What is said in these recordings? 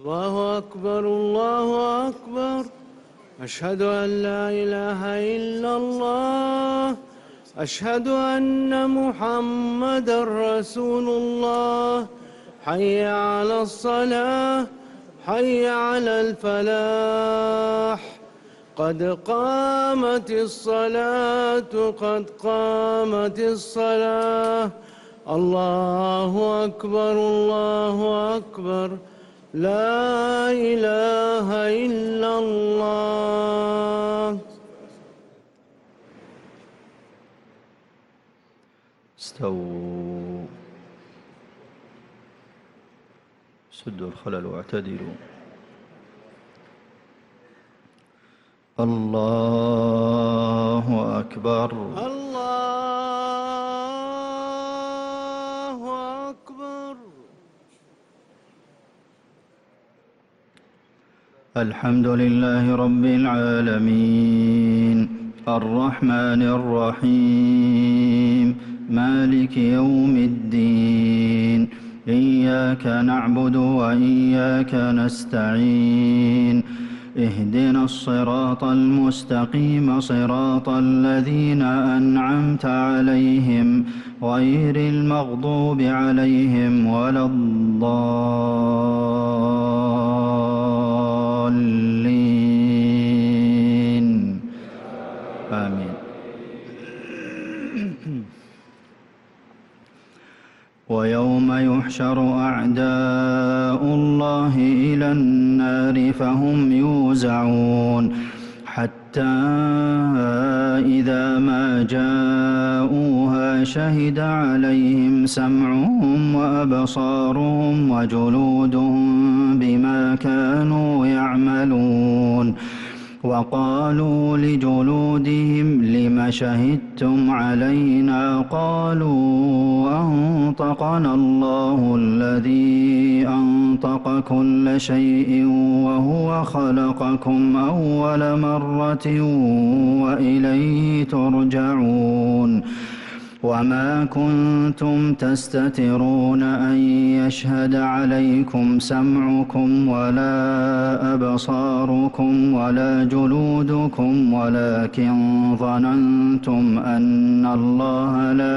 الله أكبر الله أكبر. أشهد أن لا إله إلا الله. أشهد أن محمدا رسول الله. حي على الصلاة، حي على الفلاح. قد قامت الصلاة، قد قامت الصلاة. الله أكبر الله أكبر. لا إله إلا الله. استووا، سدوا الخلل واعتدلوا. الله أكبر الله أكبر. الحمد لله رب العالمين، الرحمن الرحيم، مالك يوم الدين. إياك نعبد وإياك نستعين. اهدنا الصراط المستقيم، صراط الذين أنعمت عليهم غير المغضوب عليهم ولا الضالين. آمين. ويوم يحشر أعداء الله إلى النار فهم يوزعون، حتى إذا ما جاءوها شهد عليهم سمعهم وأبصارهم وجلودهم بما كانوا يعملون. وقالوا لجلودهم لم شهدتم علينا؟ قالوا أنطقنا الله الذي أنطق كل شيء وهو خلقكم أول مرة وإليه ترجعون. وما كنتم تستترون أن يشهد عليكم سمعكم ولا أبصاركم ولا جلودكم، ولكن ظننتم أن الله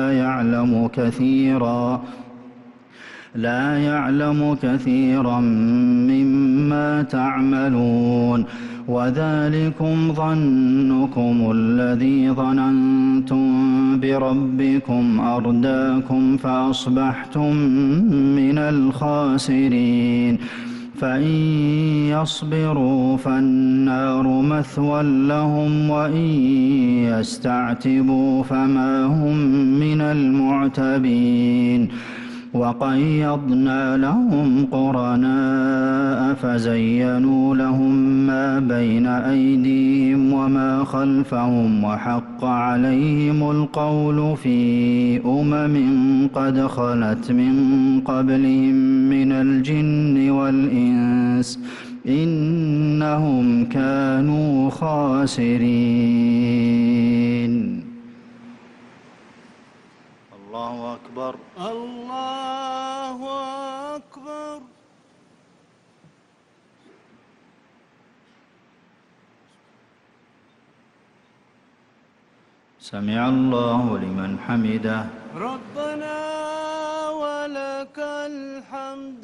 لا يعلم كثيرا مما تعملون. وذلكم ظنكم الذي ظننتم بربكم أرداكم فأصبحتم من الخاسرين. فإن يصبروا فالنار مثوى لهم، وإن يستعتبوا فما هم من المعتبين. وقيضنا لهم قرناء فزينوا لهم ما بين أيديهم وما خلفهم، وحق عليهم القول في قد خلت من قبلهم من الجن والإنس، إنهم كانوا خاسرين. الله أكبر الله أكبر. سمع الله لمن حمده. ربنا ولك الحمد.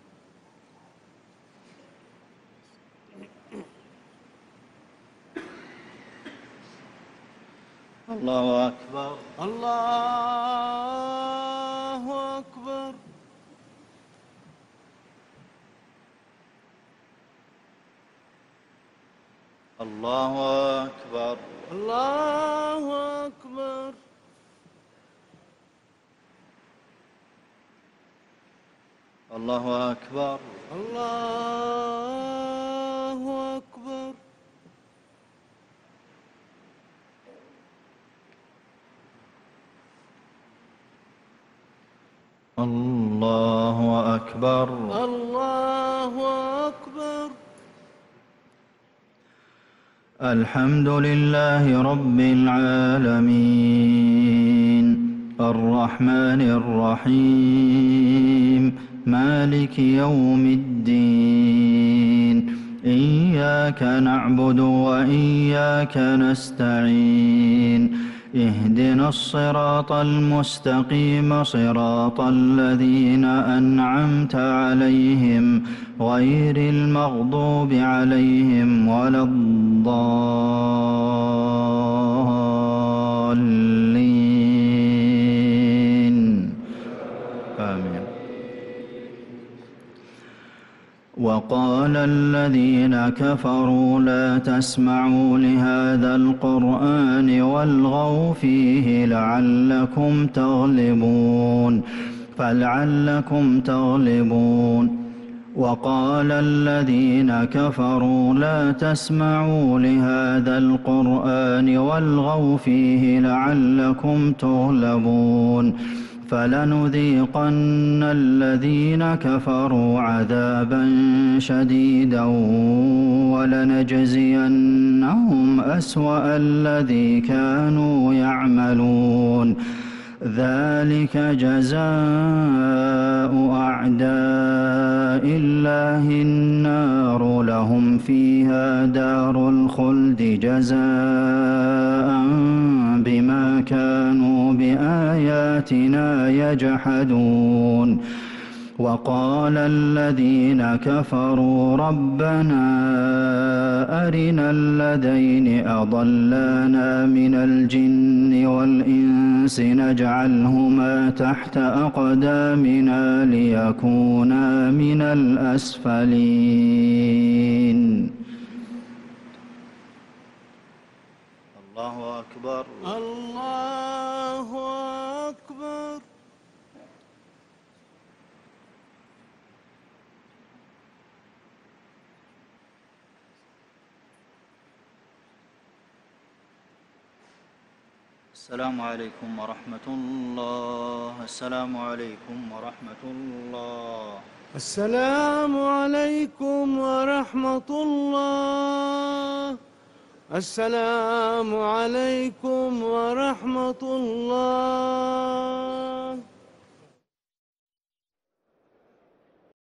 الله أكبر الله أكبر. الله أكبر الله أكبر. الله أكبر الله أكبر. الله أكبر الله أكبر. الحمد لله رب العالمين، الرحمن الرحيم، مالك يوم الدين إياك نعبد وإياك نستعين اهدنا الصراط المستقيم صراط الذين أنعمت عليهم غير المغضوب عليهم ولا الضالين آمين. وقال الذين كفروا لا تسمعوا لهذا القرآن والغوا فيه لعلكم تغلبون فلعلكم تغلبون. وقال الذين كفروا لا تسمعوا لهذا القرآن والغوا فيه لعلكم تغلبون فلنذيقن الذين كفروا عذابا شديدا ولنجزينهم أسوأ الذي كانوا يعملون ذلك جزاء أعداء الله النار لهم فيها دار الخلد جزاء بما كانوا بآياتنا يجحدون. وقال الذين كفروا ربنا أرنا الذين أضلانا من الجن والإنس نجعلهما تحت أقدامنا ليكونا من الأسفلين. الله أكبر. الله أكبر. السلام عليكم ورحمة الله. السلام عليكم ورحمة الله. السلام عليكم ورحمة الله. السلام عليكم ورحمة الله.